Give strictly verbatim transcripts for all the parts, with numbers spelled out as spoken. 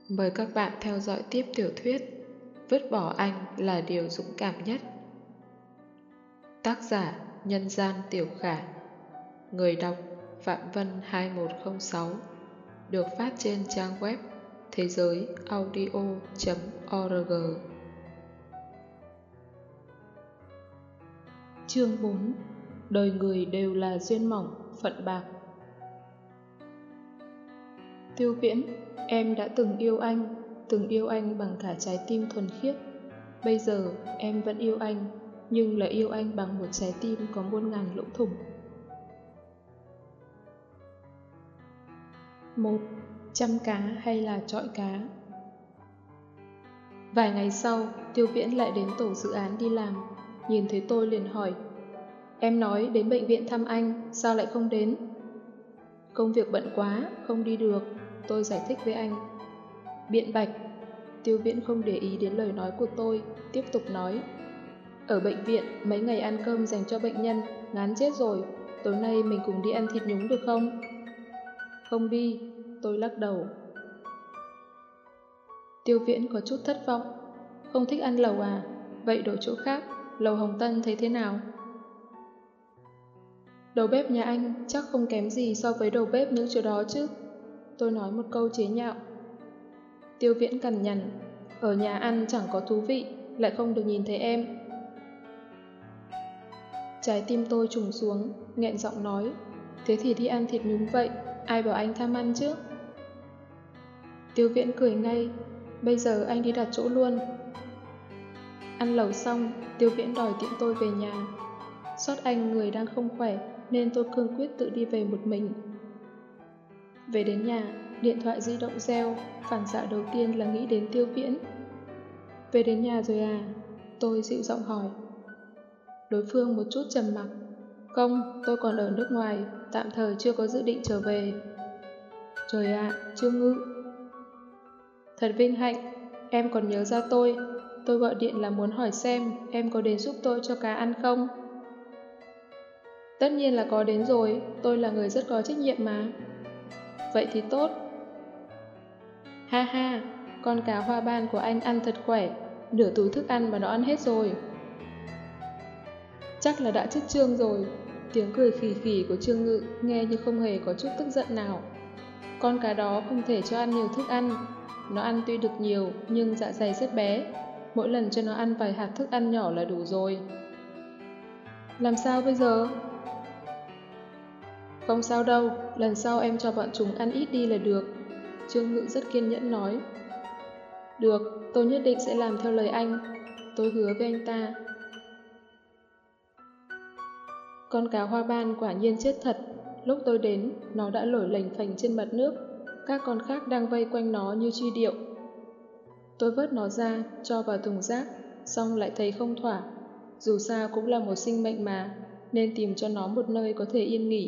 Mời các bạn theo dõi tiếp tiểu thuyết Vứt bỏ anh là điều dũng cảm nhất. Tác giả Nhân gian Tiểu Khả. Người đọc Phạm Vân hai một không sáu. Được phát trên trang web thế giới audio chấm org. Chương bốn. Đời người đều là duyên mỏng, phận bạc. Tiêu Viễn, em đã từng yêu anh, từng yêu anh bằng cả trái tim thuần khiết. Bây giờ em vẫn yêu anh, nhưng là yêu anh bằng một trái tim có muôn ngàn lỗ thủng. Một. Chăm cá hay là chọi cá? Vài ngày sau, Tiêu Viễn lại đến tổ dự án đi làm. Nhìn thấy tôi liền hỏi: Em nói đến bệnh viện thăm anh, sao lại không đến? Công việc bận quá, không đi được. Tôi giải thích với anh. Biện bạch. Tiêu Viễn không để ý đến lời nói của tôi, tiếp tục nói: Ở bệnh viện, mấy ngày ăn cơm dành cho bệnh nhân, ngán chết rồi. Tối nay mình cùng đi ăn thịt nhúng được không? Không đi, tôi lắc đầu. Tiêu Viễn có chút thất vọng. Không thích ăn lẩu à? Vậy đổi chỗ khác, lẩu Hồng Tân thấy thế nào? Đầu bếp nhà anh chắc không kém gì so với đầu bếp những chỗ đó chứ? Tôi nói một câu chế nhạo. Tiêu Viễn cằn nhằn: Ở nhà ăn chẳng có thú vị, lại không được nhìn thấy em. Trái tim tôi trùng xuống, nghẹn giọng nói: Thế thì đi ăn thịt nhúng vậy, ai bảo anh tham ăn chứ? Tiêu Viễn cười ngay: Bây giờ anh đi đặt chỗ luôn. Ăn lẩu xong, Tiêu Viễn đòi tiễn tôi về nhà. Sót anh người đang không khỏe nên tôi cương quyết tự đi về một mình. Về đến nhà, điện thoại di động reo, phản xạ đầu tiên là nghĩ đến Tiêu Viễn. Về đến nhà rồi à? Tôi dịu giọng hỏi. Đối phương một chút trầm mặc. Không, tôi còn ở nước ngoài, tạm thời chưa có dự định trở về. Trời ạ, Trương Ngự. Thật vinh hạnh, em còn nhớ ra tôi. Tôi gọi điện là muốn hỏi xem em có đến giúp tôi cho cá ăn không? Tất nhiên là có đến rồi, tôi là người rất có trách nhiệm mà. Vậy thì tốt. Ha ha, con cá hoa ban của anh ăn thật khỏe, nửa túi thức ăn mà nó ăn hết rồi. Chắc là đã chết Trương rồi. Tiếng cười khì khì của Trương Ngự nghe như không hề có chút tức giận nào. Con cá đó không thể cho ăn nhiều thức ăn. Nó ăn tuy được nhiều nhưng dạ dày rất bé. Mỗi lần cho nó ăn vài hạt thức ăn nhỏ là đủ rồi. Làm sao bây giờ? Không sao đâu, lần sau em cho bọn chúng ăn ít đi là được. Trương Ngự rất kiên nhẫn nói. Được, tôi nhất định sẽ làm theo lời anh. Tôi hứa với anh ta. Con cá hoa ban quả nhiên chết thật. Lúc tôi đến, nó đã nổi lềnh phềnh trên mặt nước. Các con khác đang vây quanh nó như truy điệu. Tôi vớt nó ra, cho vào thùng rác, xong lại thấy không thỏa. Dù sao cũng là một sinh mệnh mà, nên tìm cho nó một nơi có thể yên nghỉ.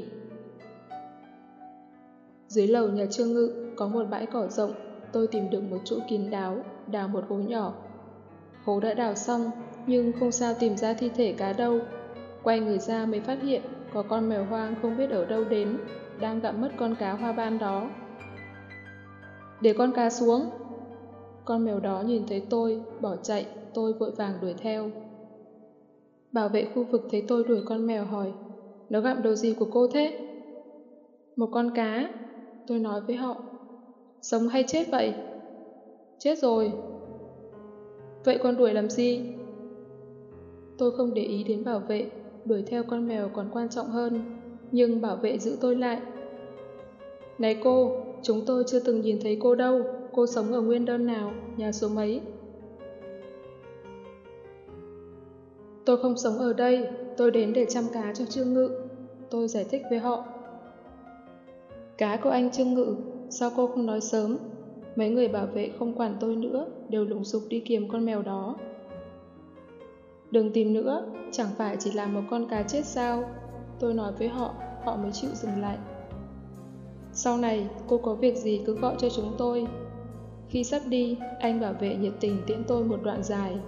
Dưới lầu nhà Trương Ngự có một bãi cỏ rộng. Tôi tìm được một chỗ kín đáo, đào một hố nhỏ. Hố đã đào xong, nhưng không sao tìm ra thi thể cá đâu. Quay người ra mới phát hiện có con mèo hoang không biết ở đâu đến, đang gặm mất con cá hoa ban đó. Để con cá xuống. Con mèo đó nhìn thấy tôi, bỏ chạy, tôi vội vàng đuổi theo. Bảo vệ khu vực thấy tôi đuổi con mèo hỏi: Nó gặm đồ gì của cô thế? Một con cá. Tôi nói với họ. Sống hay chết vậy? Chết rồi. Vậy con đuổi làm gì? Tôi không để ý đến bảo vệ, đuổi theo con mèo còn quan trọng hơn. Nhưng bảo vệ giữ tôi lại. Này cô, chúng tôi chưa từng nhìn thấy cô đâu. Cô sống ở nguyên đơn nào, nhà số mấy? Tôi không sống ở đây, tôi đến để chăm cá cho Trương Ngự. Tôi giải thích với họ. Cá của anh Trương Ngự, sao cô không nói sớm? Mấy người bảo vệ không quản tôi nữa, đều lùng sục đi kiếm con mèo đó. Đừng tìm nữa, chẳng phải chỉ là một con cá chết sao? Tôi nói với họ, họ mới chịu dừng lại. Sau này, cô có việc gì cứ gọi cho chúng tôi. Khi sắp đi, anh bảo vệ nhiệt tình tiễn tôi một đoạn dài.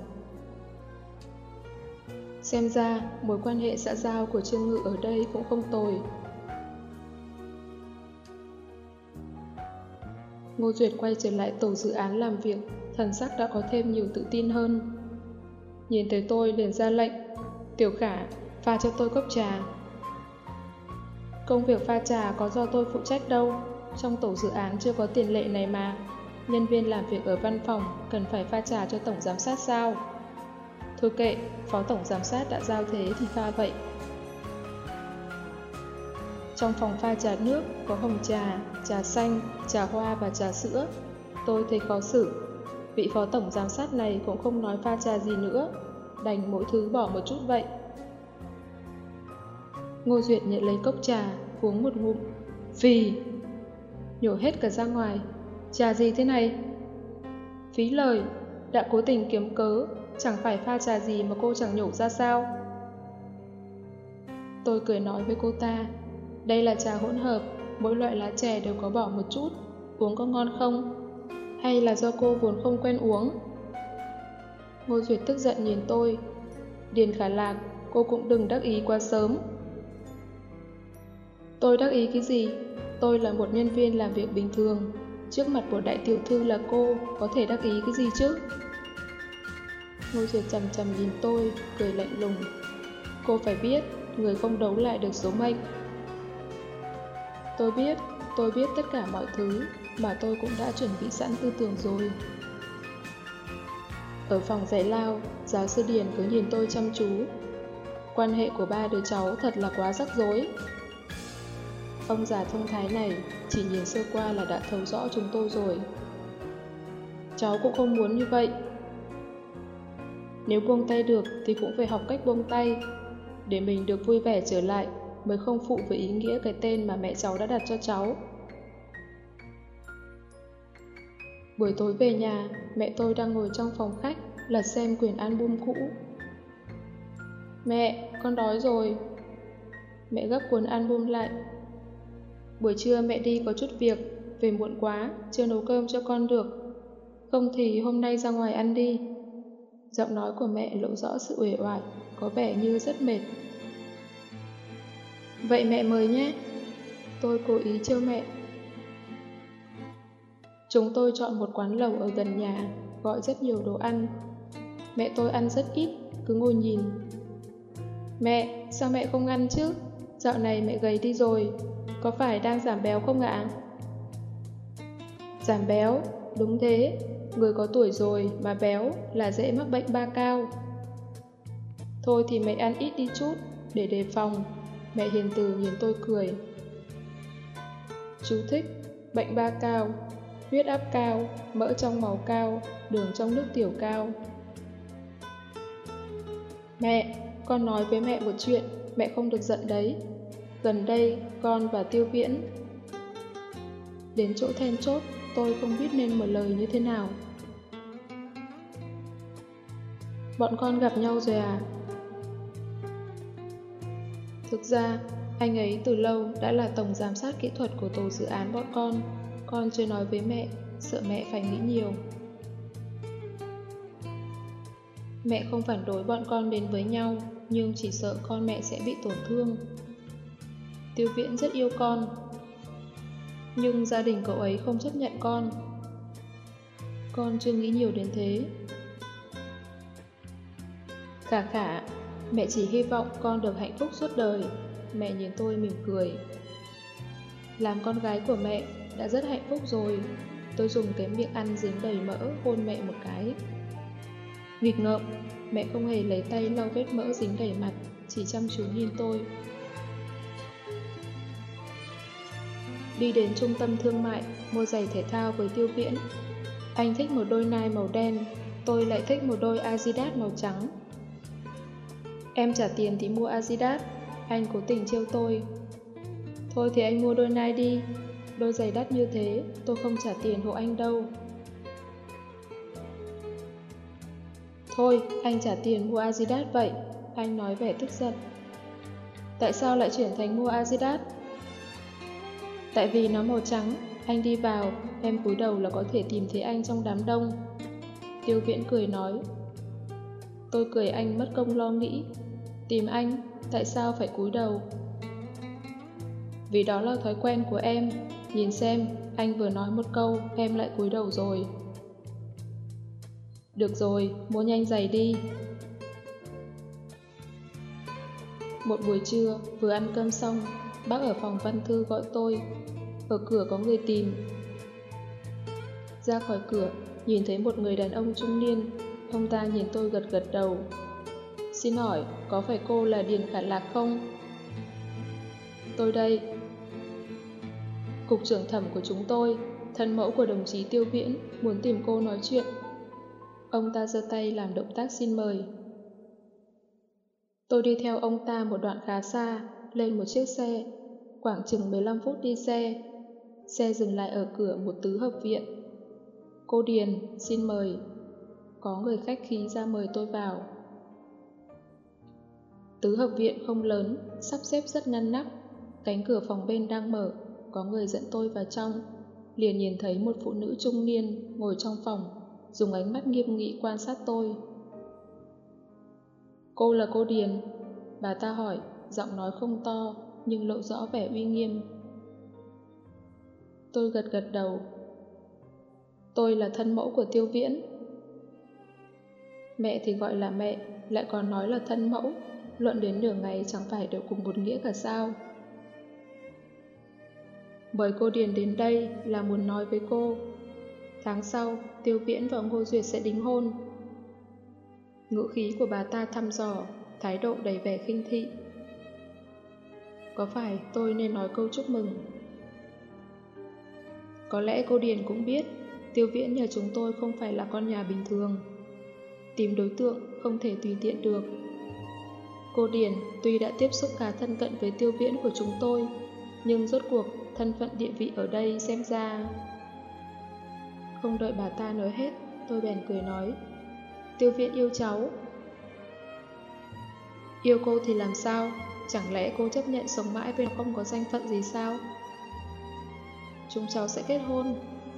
Xem ra, mối quan hệ xã giao của Trương Ngự ở đây cũng không tồi. Ngô Duyệt quay trở lại tổ dự án làm việc, thần sắc đã có thêm nhiều tự tin hơn. Nhìn thấy tôi liền ra lệnh, Tiểu Khả, pha cho tôi cốc trà. Công việc pha trà có do tôi phụ trách đâu, trong tổ dự án chưa có tiền lệ này mà. Nhân viên làm việc ở văn phòng cần phải pha trà cho tổng giám sát sao? Thôi kệ, phó tổng giám sát đã giao thế thì pha vậy. Trong phòng pha trà nước có hồng trà, trà xanh, trà hoa và trà sữa. Tôi thấy khó xử. Vị phó tổng giám sát này cũng không nói pha trà gì nữa, đành mỗi thứ bỏ một chút vậy. Ngô Duyệt nhận lấy cốc trà, uống một ngụm. Phì! Nhổ hết cả ra ngoài. Trà gì thế này? Phí lời, đã cố tình kiếm cớ, chẳng phải pha trà gì mà cô chẳng nhổ ra sao? Tôi cười nói với cô ta, đây là trà hỗn hợp, mỗi loại lá chè đều có bỏ một chút, uống có ngon không? Hay là do cô vốn không quen uống? Ngô Duyệt tức giận nhìn tôi. Điền Khả Lạc, cô cũng đừng đắc ý quá sớm. Tôi đắc ý cái gì? Tôi là một nhân viên làm việc bình thường. Trước mặt của đại tiểu thư là cô, có thể đắc ý cái gì chứ? Ngô Duyệt chằm chằm nhìn tôi, cười lạnh lùng. Cô phải biết, người không đấu lại được số mệnh. Tôi biết, tôi biết tất cả mọi thứ mà tôi cũng đã chuẩn bị sẵn tư tưởng rồi. Ở phòng giải lao, giáo sư Điền cứ nhìn tôi chăm chú. Quan hệ của ba đứa cháu thật là quá rắc rối. Ông già thông thái này chỉ nhìn sơ qua là đã thấu rõ chúng tôi rồi. Cháu cũng không muốn như vậy. Nếu buông tay được thì cũng phải học cách buông tay, để mình được vui vẻ trở lại, mới không phụ với ý nghĩa cái tên mà mẹ cháu đã đặt cho cháu. Buổi tối về nhà, mẹ tôi đang ngồi trong phòng khách, lật xem quyển album cũ. Mẹ, con đói rồi. Mẹ gấp cuốn album lại. Buổi trưa mẹ đi có chút việc, về muộn quá, chưa nấu cơm cho con được. Không thì hôm nay ra ngoài ăn đi. Giọng nói của mẹ lộ rõ sự uể oải, có vẻ như rất mệt. Vậy mẹ mời nhé. Tôi cố ý trêu mẹ. Chúng tôi chọn một quán lẩu ở gần nhà, gọi rất nhiều đồ ăn. Mẹ tôi ăn rất ít, cứ ngồi nhìn. Mẹ, sao mẹ không ăn chứ? Dạo này mẹ gầy đi rồi, có phải đang giảm béo không ạ? Giảm béo, đúng thế. Người có tuổi rồi mà béo là dễ mắc bệnh ba cao. Thôi thì mẹ ăn ít đi chút, để đề phòng. Mẹ hiền từ nhìn tôi cười. Chú thích: bệnh ba cao, huyết áp cao, mỡ trong máu cao, đường trong nước tiểu cao. Mẹ, con nói với mẹ một chuyện, mẹ không được giận đấy. Gần đây, con và Tiêu Viễn. Đến chỗ then chốt, tôi không biết nên mở lời như thế nào. Bọn con gặp nhau rồi à? Thực ra, anh ấy từ lâu đã là tổng giám sát kỹ thuật của tổ dự án bọn con. Con chưa nói với mẹ, sợ mẹ phải nghĩ nhiều. Mẹ không phản đối bọn con đến với nhau, nhưng chỉ sợ con mẹ sẽ bị tổn thương. Tiêu Viễn rất yêu con, nhưng gia đình cậu ấy không chấp nhận con. Con chưa nghĩ nhiều đến thế. Khả Khả, mẹ chỉ hy vọng con được hạnh phúc suốt đời. Mẹ nhìn tôi mỉm cười. Làm con gái của mẹ đã rất hạnh phúc rồi. Tôi dùng cái miệng ăn dính đầy mỡ hôn mẹ một cái. Nghịch ngợm, mẹ không hề lấy tay lau vết mỡ dính đầy mặt, chỉ chăm chú nhìn tôi. Đi đến trung tâm thương mại, mua giày thể thao với Tiêu Viễn. Anh thích một đôi Nike màu đen, tôi lại thích một đôi Adidas màu trắng. Em trả tiền thì mua Adidas, anh cố tình trêu tôi. Thôi thì anh mua đôi Nike đi, đôi giày đắt như thế, tôi không trả tiền hộ anh đâu. Thôi, anh trả tiền mua Adidas vậy, anh nói vẻ tức giận. Tại sao lại chuyển thành mua Adidas? Tại vì nó màu trắng, anh đi vào, em cúi đầu là có thể tìm thấy anh trong đám đông. Tiêu Viễn cười nói. Tôi cười anh mất công lo nghĩ. Tìm anh, tại sao phải cúi đầu? Vì đó là thói quen của em. Nhìn xem, Anh vừa nói một câu, em lại cúi đầu rồi. Được rồi, mua nhanh giày đi. Một buổi trưa, vừa ăn cơm xong, bác ở phòng văn thư gọi tôi. Ở cửa có người tìm. Ra khỏi cửa, nhìn thấy một người đàn ông trung niên. Ông ta nhìn tôi gật gật đầu. Xin hỏi, có phải cô là Điền Khả Lạc không? Tôi đây. Cục trưởng thẩm của chúng tôi, thân mẫu của đồng chí Tiêu Viễn, muốn tìm cô nói chuyện. Ông ta giơ tay làm động tác xin mời. Tôi đi theo ông ta một đoạn khá xa, lên một chiếc xe. Khoảng chừng mười lăm phút đi xe. Xe dừng lại ở cửa một tứ hợp viện. Cô Điền, xin mời. Có người khách khí ra mời tôi vào. Tứ hợp viện không lớn, sắp xếp rất ngăn nắp. Cánh cửa phòng bên đang mở, có người dẫn tôi vào trong. Liền nhìn thấy một phụ nữ trung niên ngồi trong phòng, dùng ánh mắt nghiêm nghị quan sát tôi. Cô là cô Điền? Bà ta hỏi, giọng nói không to, nhưng lộ rõ vẻ uy nghiêm. Tôi gật gật đầu. Tôi là thân mẫu của Tiêu Viễn. Mẹ thì gọi là mẹ, lại còn nói là thân mẫu. Luận đến nửa ngày chẳng phải đều cùng một nghĩa cả sao? Mời cô Điền đến đây là muốn nói với cô. Tháng sau, Tiêu Viễn và Ngô Duyệt sẽ đính hôn. Ngữ khí của bà ta thăm dò, thái độ đầy vẻ khinh thị. Có phải tôi nên nói câu chúc mừng? Có lẽ cô Điền cũng biết, Tiêu Viễn nhà chúng tôi không phải là con nhà bình thường. Tìm đối tượng không thể tùy tiện được. Cô Điền tuy đã tiếp xúc khá thân cận với Tiêu Viễn của chúng tôi, nhưng rốt cuộc thân phận địa vị ở đây xem ra... Không đợi bà ta nói hết, tôi bèn cười nói. Tiêu Viễn yêu cháu. Yêu cô thì làm sao? Chẳng lẽ cô chấp nhận sống mãi với không có danh phận gì sao? Chúng cháu sẽ kết hôn.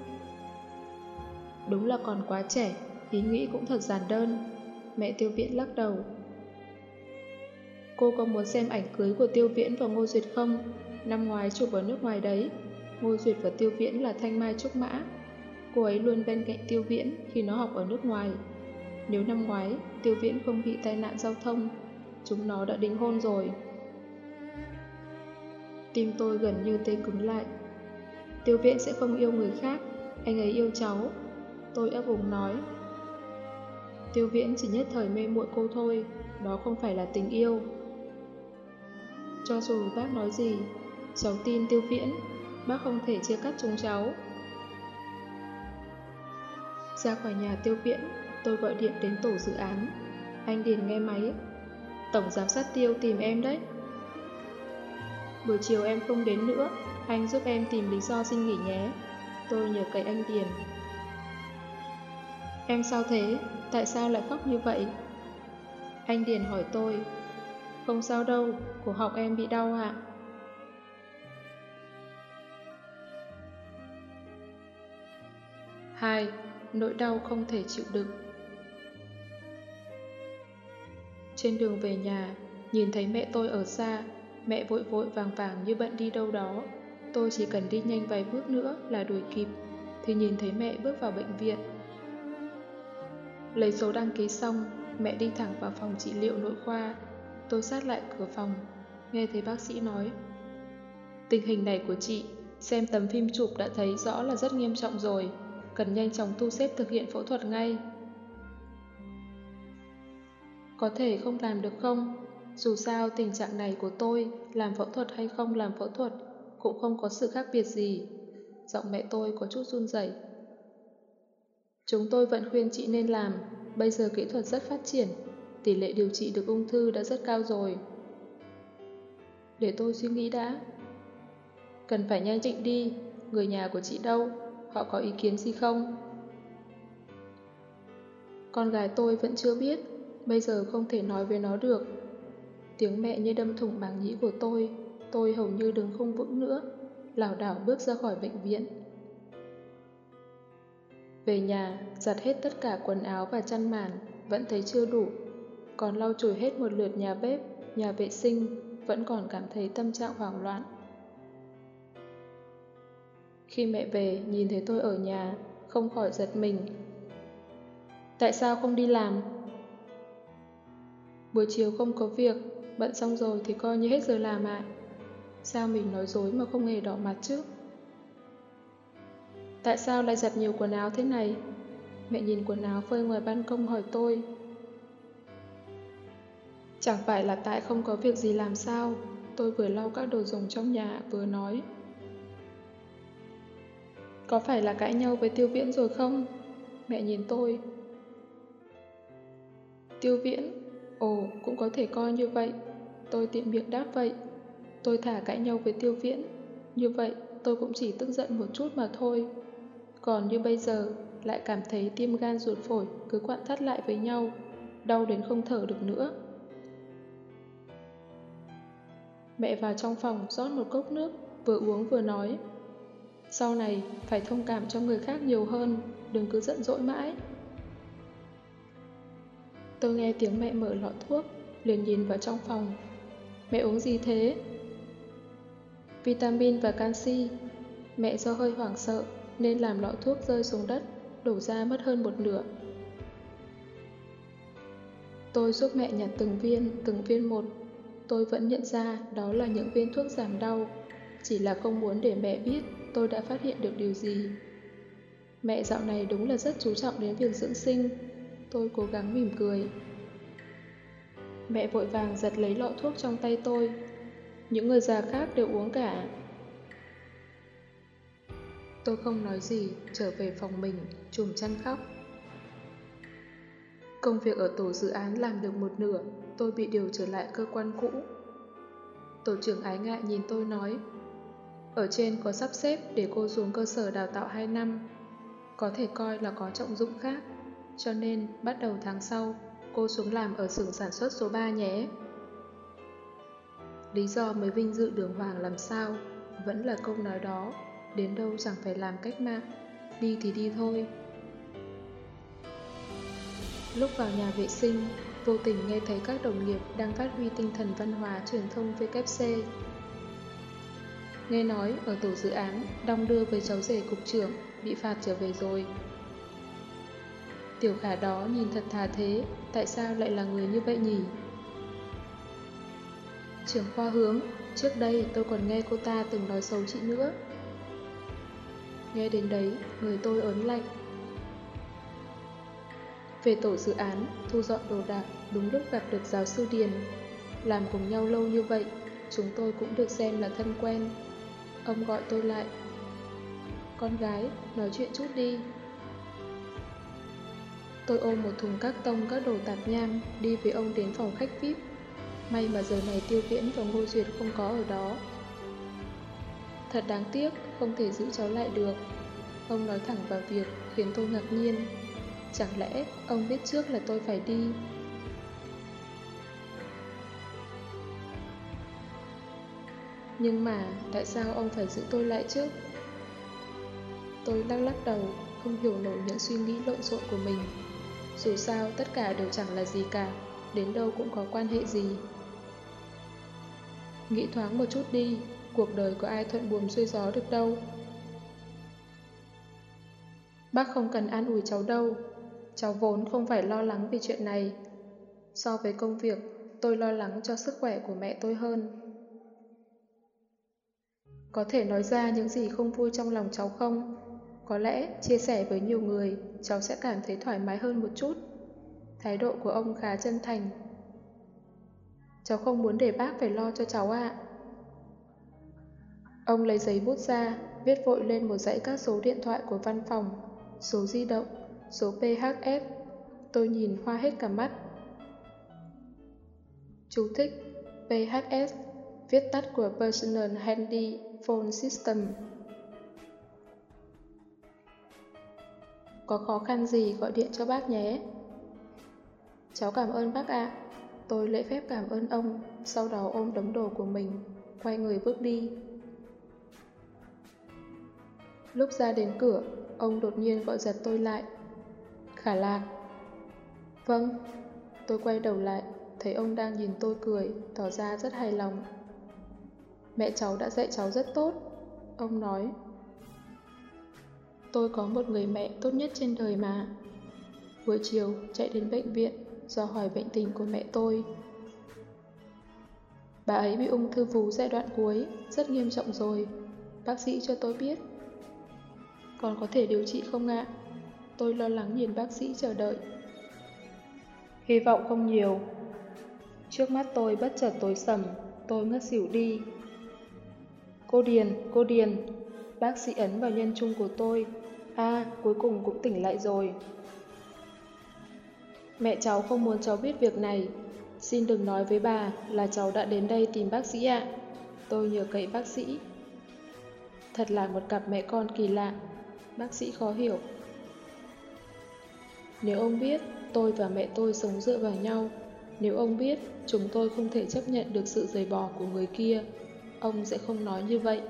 Đúng là còn quá trẻ, ý nghĩ cũng thật giản đơn. Mẹ Tiêu Viễn lắc đầu. Cô có muốn xem ảnh cưới của Tiêu Viễn và Ngô Duyệt không? Năm ngoái chụp ở nước ngoài đấy. Ngô Duyệt và Tiêu Viễn là thanh mai trúc mã. Cô ấy luôn bên cạnh Tiêu Viễn khi nó học ở nước ngoài. Nếu năm ngoái Tiêu Viễn không bị tai nạn giao thông, chúng nó đã đính hôn rồi. Tim tôi gần như tê cứng lại. Tiêu Viễn sẽ không yêu người khác, anh ấy yêu cháu. Tôi ấp úng nói. Tiêu Viễn chỉ nhất thời mê muội cô thôi, đó không phải là tình yêu. Cho dù bác nói gì, cháu tin Tiêu Viễn, bác không thể chia cắt chúng cháu. Ra khỏi nhà Tiêu Viễn, tôi gọi điện đến tổ dự án. Anh Điền nghe máy. Tổng giám sát Tiêu tìm em đấy. Buổi chiều em không đến nữa, anh giúp em tìm lý do xin nghỉ nhé. Tôi nhờ cậy anh Điền. Em sao thế? Tại sao lại khóc như vậy? Anh Điền hỏi tôi. Không sao đâu, cổ họng em bị đau ạ. Hai, nỗi đau không thể chịu đựng. Trên đường về nhà, nhìn thấy mẹ tôi ở xa, mẹ vội vội vàng vàng như bận đi đâu đó. Tôi chỉ cần đi nhanh vài bước nữa là đuổi kịp, thì nhìn thấy mẹ bước vào bệnh viện. Lấy số đăng ký xong, mẹ đi thẳng vào phòng trị liệu nội khoa. Tôi sát lại cửa phòng, nghe thấy bác sĩ nói. Tình hình này của chị, xem tấm phim chụp đã thấy rõ là rất nghiêm trọng rồi, cần nhanh chóng thu xếp thực hiện phẫu thuật ngay. Có thể không làm được không? Dù sao tình trạng này của tôi, làm phẫu thuật hay không làm phẫu thuật, cũng không có sự khác biệt gì. Giọng mẹ tôi có chút run rẩy. Chúng tôi vẫn khuyên chị nên làm, bây giờ kỹ thuật rất phát triển, tỷ lệ điều trị được ung thư đã rất cao rồi. Để tôi suy nghĩ đã. Cần phải nhanh chỉnh đi, người nhà của chị đâu, họ có ý kiến gì không? Con gái tôi vẫn chưa biết, bây giờ không thể nói với nó được. Tiếng mẹ như đâm thủng màng nhĩ của tôi, tôi hầu như đứng không vững nữa, lảo đảo bước ra khỏi bệnh viện. Về nhà, giặt hết tất cả quần áo và chăn màn, vẫn thấy chưa đủ. Còn lau chùi hết một lượt nhà bếp, nhà vệ sinh, vẫn còn cảm thấy tâm trạng hoảng loạn. Khi mẹ về, nhìn thấy tôi ở nhà, không khỏi giật mình. Tại sao không đi làm? Buổi chiều không có việc, bận xong rồi thì coi như hết giờ làm ạ. Sao mình nói dối mà không hề đỏ mặt chứ? Tại sao lại giặt nhiều quần áo thế này? Mẹ nhìn quần áo phơi ngoài ban công hỏi tôi. Chẳng phải là tại không có việc gì làm sao? Tôi vừa lau các đồ dùng trong nhà vừa nói. Có phải là cãi nhau với Tiêu Viễn rồi không? Mẹ nhìn tôi. Tiêu Viễn? Ồ, cũng có thể coi như vậy. Tôi tiện miệng đáp vậy. Tôi thả cãi nhau với Tiêu Viễn. Như vậy, tôi cũng chỉ tức giận một chút mà thôi. Còn như bây giờ, lại cảm thấy tim gan ruột phổi cứ quặn thắt lại với nhau, đau đến không thở được nữa. Mẹ vào trong phòng rót một cốc nước, vừa uống vừa nói. Sau này, phải thông cảm cho người khác nhiều hơn, đừng cứ giận dỗi mãi. Tôi nghe tiếng mẹ mở lọ thuốc, liền nhìn vào trong phòng. Mẹ uống gì thế? Vitamin và canxi. Mẹ do hơi hoảng sợ nên làm lọ thuốc rơi xuống đất, đổ ra mất hơn một nửa. Tôi giúp mẹ nhặt từng viên, từng viên một. Tôi vẫn nhận ra đó là những viên thuốc giảm đau, chỉ là không muốn để mẹ biết tôi đã phát hiện được điều gì. Mẹ dạo này đúng là rất chú trọng đến việc dưỡng sinh. Tôi cố gắng mỉm cười. Mẹ vội vàng giật lấy lọ thuốc trong tay tôi. Những người già khác đều uống cả. Tôi không nói gì, trở về phòng mình, chùm chăn khóc. Công việc ở tổ dự án làm được một nửa, tôi bị điều trở lại cơ quan cũ. Tổ trưởng ái ngại nhìn tôi nói, ở trên có sắp xếp để cô xuống cơ sở đào tạo hai năm, có thể coi là có trọng dụng khác, cho nên bắt đầu tháng sau, cô xuống làm ở xưởng sản xuất số ba nhé. Lý do mới vinh dự đường hoàng làm sao, vẫn là câu nói đó, đến đâu chẳng phải làm cách mạng, đi thì đi thôi. Lúc vào nhà vệ sinh, vô tình nghe thấy các đồng nghiệp đang phát huy tinh thần văn hóa truyền thông vê kép xê. Nghe nói ở tổ dự án, đong đưa với cháu rể cục trưởng, bị phạt trở về rồi. Tiểu Khả đó nhìn thật thà thế, tại sao lại là người như vậy nhỉ? Trưởng khoa Hướng, trước đây tôi còn nghe cô ta từng nói xấu chị nữa. Nghe đến đấy, người tôi ớn lạnh. Về tổ dự án, thu dọn đồ đạc, đúng lúc gặp được giáo sư Điền. Làm cùng nhau lâu như vậy, chúng tôi cũng được xem là thân quen. Ông gọi tôi lại. Con gái, nói chuyện chút đi. Tôi ôm một thùng các tông các đồ tạp nham, đi với ông đến phòng khách vi ai pi. May mà giờ này Tiêu Viễn và Ngô Duyệt không có ở đó. Thật đáng tiếc, không thể giữ cháu lại được. Ông nói thẳng vào việc, khiến tôi ngạc nhiên. Chẳng lẽ ông biết trước là tôi phải đi? Nhưng mà tại sao ông phải giữ tôi lại chứ? Tôi lắc lắc đầu, không hiểu nổi những suy nghĩ lộn xộn của mình. Dù sao tất cả đều chẳng là gì cả, đến đâu cũng có quan hệ gì. Nghĩ thoáng một chút đi, cuộc đời có ai thuận buồm xuôi gió được đâu. Bác không cần an ủi cháu đâu, cháu vốn không phải lo lắng vì chuyện này. So với công việc, tôi lo lắng cho sức khỏe của mẹ tôi hơn. Có thể nói ra những gì không vui trong lòng cháu không? Có lẽ chia sẻ với nhiều người, cháu sẽ cảm thấy thoải mái hơn một chút. Thái độ của ông khá chân thành. Cháu không muốn để bác phải lo cho cháu ạ. Ông lấy giấy bút ra, viết vội lên một dãy các số điện thoại của văn phòng, số di động, số pê hát ét. Tôi nhìn hoa hết cả mắt. Chú thích: pê hát ét, viết tắt của Personal Handy Phone System. Có khó khăn gì gọi điện cho bác nhé. Cháu cảm ơn bác ạ. Tôi lễ phép cảm ơn ông, sau đó ôm đống đồ của mình, quay người bước đi. Lúc ra đến cửa, ông đột nhiên gọi giật tôi lại. Khả Lạc. Vâng. Tôi quay đầu lại, thấy ông đang nhìn tôi cười, tỏ ra rất hài lòng. Mẹ cháu đã dạy cháu rất tốt, ông nói. Tôi có một người mẹ tốt nhất trên đời mà. Buổi chiều chạy đến bệnh viện dò hỏi bệnh tình của mẹ tôi. Bà ấy bị ung thư vú giai đoạn cuối, rất nghiêm trọng rồi. Bác sĩ cho tôi biết. Còn có thể điều trị không ạ? Tôi lo lắng nhìn bác sĩ chờ đợi. Hy vọng không nhiều. Trước mắt tôi bất chợt tối sầm, tôi ngất xỉu đi. Cô Điền, cô Điền. Bác sĩ ấn vào nhân trung của tôi. À, cuối cùng cũng tỉnh lại rồi. Mẹ cháu không muốn cháu biết việc này. Xin đừng nói với bà là cháu đã đến đây tìm bác sĩ ạ. Tôi nhờ cậy bác sĩ. Thật là một cặp mẹ con kỳ lạ. Bác sĩ khó hiểu. Nếu ông biết tôi và mẹ tôi sống dựa vào nhau, nếu ông biết chúng tôi không thể chấp nhận được sự giày bò của người kia, ông sẽ không nói như vậy.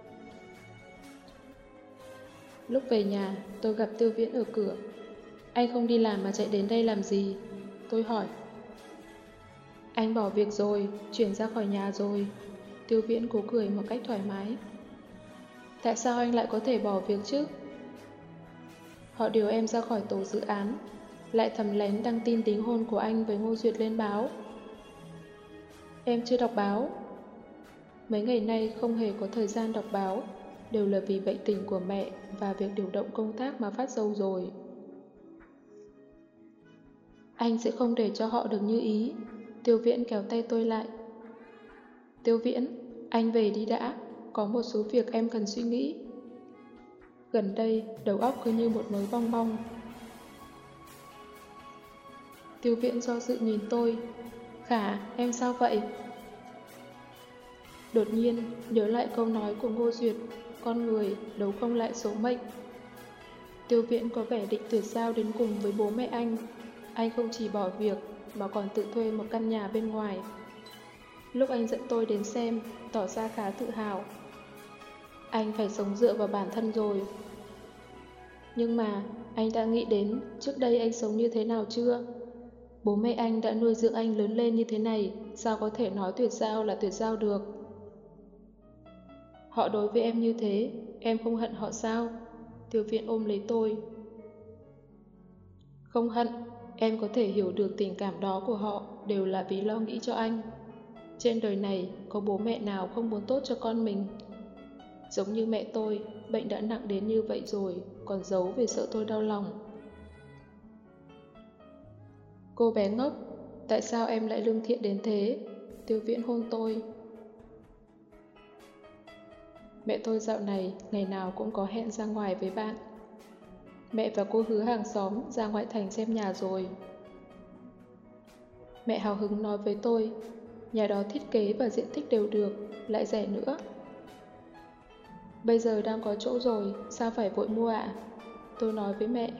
Lúc về nhà, tôi gặp Tiêu Viễn ở cửa. Anh không đi làm mà chạy đến đây làm gì? Tôi hỏi. Anh bỏ việc rồi, chuyển ra khỏi nhà rồi. Tiêu Viễn cố cười một cách thoải mái. Tại sao anh lại có thể bỏ việc chứ? Họ điều em ra khỏi tổ dự án, lại thầm lén đăng tin đính hôn của anh với Ngô Duyệt lên báo. Em chưa đọc báo. Mấy ngày nay không hề có thời gian đọc báo, đều là vì bệnh tình của mẹ và việc điều động công tác mà phát dâu rồi. Anh sẽ không để cho họ được như ý. Tiêu Viễn kéo tay tôi lại. Tiêu Viễn, anh về đi đã, có một số việc em cần suy nghĩ. Gần đây, đầu óc cứ như một mớ bong bong. Tiêu Viễn do dự nhìn tôi. Khả, em sao vậy? Đột nhiên, nhớ lại câu nói của Ngô Duyệt, con người đấu không lại số mệnh. Tiêu Viễn có vẻ định tuyệt giao đến cùng với bố mẹ anh. Anh không chỉ bỏ việc, mà còn tự thuê một căn nhà bên ngoài. Lúc anh dẫn tôi đến xem, tỏ ra khá tự hào. Anh phải sống dựa vào bản thân rồi. Nhưng mà, anh đã nghĩ đến trước đây anh sống như thế nào chưa? Bố mẹ anh đã nuôi dưỡng anh lớn lên như thế này, sao có thể nói tuyệt giao là tuyệt giao được? Họ đối với em như thế, em không hận họ sao? Tiêu Viễn ôm lấy tôi. Không hận, em có thể hiểu được tình cảm đó của họ đều là vì lo nghĩ cho anh. Trên đời này, có bố mẹ nào không muốn tốt cho con mình? Giống như mẹ tôi, bệnh đã nặng đến như vậy rồi, còn giấu vì sợ tôi đau lòng. Cô bé ngốc, tại sao em lại lương thiện đến thế? Tiêu Viễn hôn tôi. Mẹ tôi dạo này, ngày nào cũng có hẹn ra ngoài với bạn. Mẹ và cô Hứa hàng xóm ra ngoại thành xem nhà rồi. Mẹ hào hứng nói với tôi, nhà đó thiết kế và diện tích đều được, lại rẻ nữa. Bây giờ đang có chỗ rồi, sao phải vội mua ạ? Tôi nói với mẹ.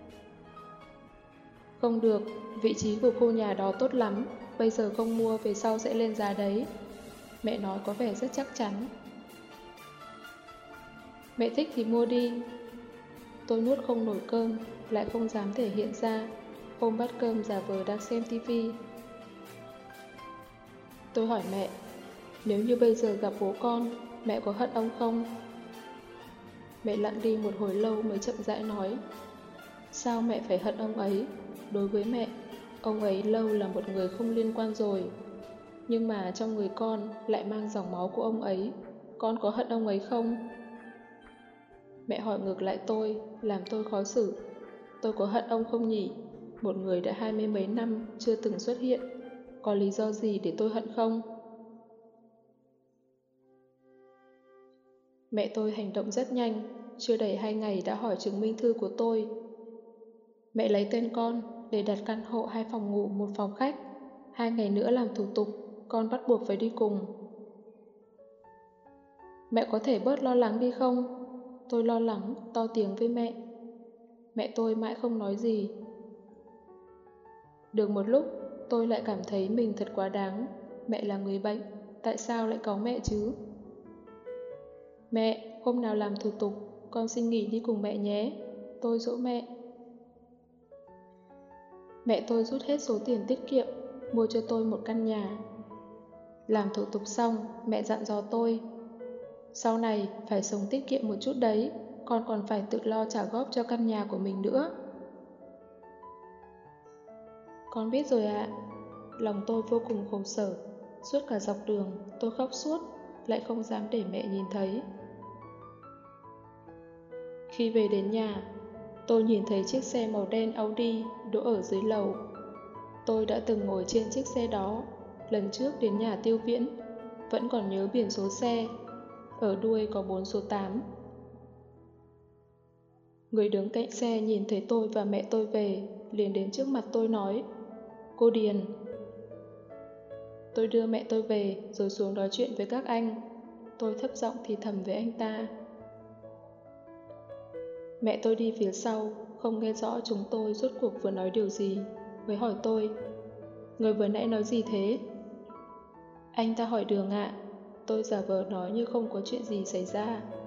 Không được, vị trí của khu nhà đó tốt lắm, bây giờ không mua về sau sẽ lên giá đấy. Mẹ nói có vẻ rất chắc chắn. Mẹ thích thì mua đi. Tôi nuốt không nổi cơm, lại không dám thể hiện ra, ôm bát cơm giả vờ đang xem tivi. Tôi hỏi mẹ, nếu như bây giờ gặp bố con, mẹ có hận ông không? Mẹ lặng đi một hồi lâu mới chậm rãi nói, sao mẹ phải hận ông ấy? Đối với mẹ, ông ấy lâu là một người không liên quan rồi. Nhưng mà trong người con lại mang dòng máu của ông ấy, con có hận ông ấy không? Mẹ hỏi ngược lại tôi, làm tôi khó xử. Tôi có hận ông không nhỉ? Một người đã hai mươi mấy năm chưa từng xuất hiện, có lý do gì để tôi hận không? Mẹ tôi hành động rất nhanh, chưa đầy hai ngày đã hỏi chứng minh thư của tôi. Mẹ lấy tên con để đặt căn hộ hai phòng ngủ một phòng khách. Hai ngày nữa làm thủ tục, con bắt buộc phải đi cùng. Mẹ có thể bớt lo lắng đi không? Tôi lo lắng, to tiếng với mẹ. Mẹ tôi mãi không nói gì. Được một lúc, tôi lại cảm thấy mình thật quá đáng. Mẹ là người bệnh, tại sao lại có mẹ chứ? Mẹ, hôm nào làm thủ tục, con xin nghỉ đi cùng mẹ nhé. Tôi dỗ mẹ. Mẹ tôi rút hết số tiền tiết kiệm, mua cho tôi một căn nhà. Làm thủ tục xong, mẹ dặn dò tôi. Sau này, phải sống tiết kiệm một chút đấy, con còn phải tự lo trả góp cho căn nhà của mình nữa. Con biết rồi ạ. Lòng tôi vô cùng khổ sở. Suốt cả dọc đường, tôi khóc suốt, lại không dám để mẹ nhìn thấy. Khi về đến nhà, tôi nhìn thấy chiếc xe màu đen Audi đỗ ở dưới lầu. Tôi đã từng ngồi trên chiếc xe đó lần trước đến nhà Tiêu Viễn, vẫn còn nhớ biển số xe. Ở đuôi có bốn số tám. Người đứng cạnh xe nhìn thấy tôi và mẹ tôi về, liền đến trước mặt tôi nói: "Cô Điền." Tôi đưa mẹ tôi về rồi xuống nói chuyện với các anh. Tôi thấp giọng thì thầm với anh ta. Mẹ tôi đi phía sau, không nghe rõ chúng tôi rốt cuộc vừa nói điều gì, mới hỏi tôi: "Người vừa nãy nói gì thế?" "Anh ta hỏi đường ạ." Tôi giả vờ nói như không có chuyện gì xảy ra.